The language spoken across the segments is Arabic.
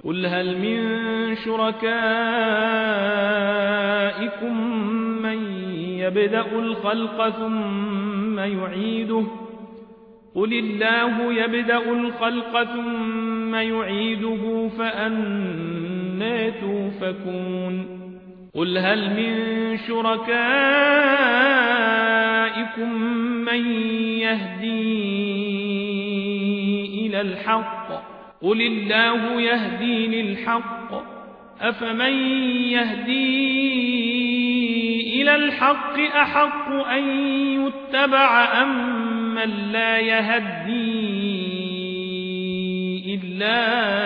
قل هل من شركائكم من يبدأ الخلق ثم يعيده قل الله يبدأ الخلق ثم يعيده فأنى توفكون قل هل من شركائكم من يهدي إلى الحق قل الله يهدي للحق أفمن يهدي إلى الحق أحق أن يتبع أم من لا يهدي إلا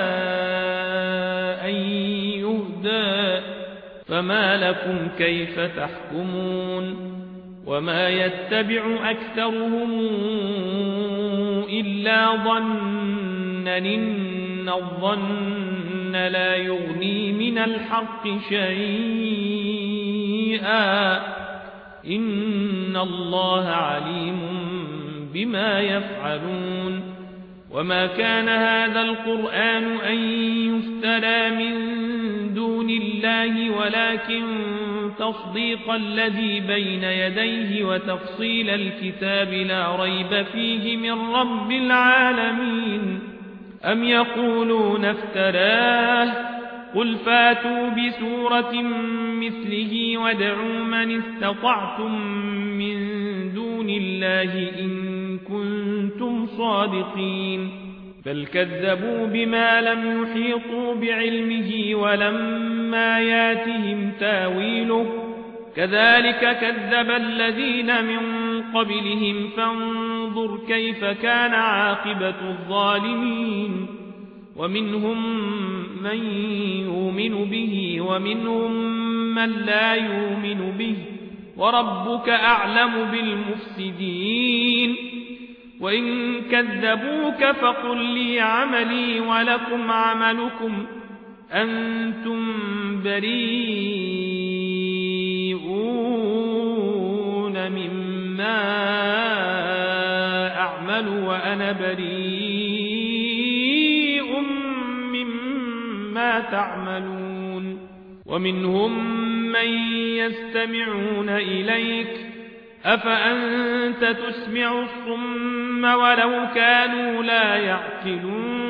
أن يهدى فما لكم كيف تحكمون وما يتبع أكثرهم إلا ظنا إن الظن لا يغني من الحق شيئا إن الله عليم بما يفعلون وما كان هذا القرآن أن يفترى من دون الله ولكن تصديق الذي بين يديه وتفصيل الكتاب لا ريب فيه من رب العالمين أم يقولون افتراه قل فاتوا بسورة مثله وادعوا من استطعتم من دون الله إن كنتم صادقين بل كذبوا بما لم يحيطوا بعلمه ولما ياتهم تاويله كذلك كذب الذين من قبلهم فانظر كيف كان عاقبة الظالمين ومنهم من يؤمن به ومنهم من لا يؤمن به وربك أعلم بالمفسدين وإن كذبوك فقل لي عملي ولكم عملكم أنتم بريئون مما أعمل وأنا بريء مما تعملون ومنهم من يستمعون إليك أفأنت تسمع الصم ولو كانوا لا يعقلون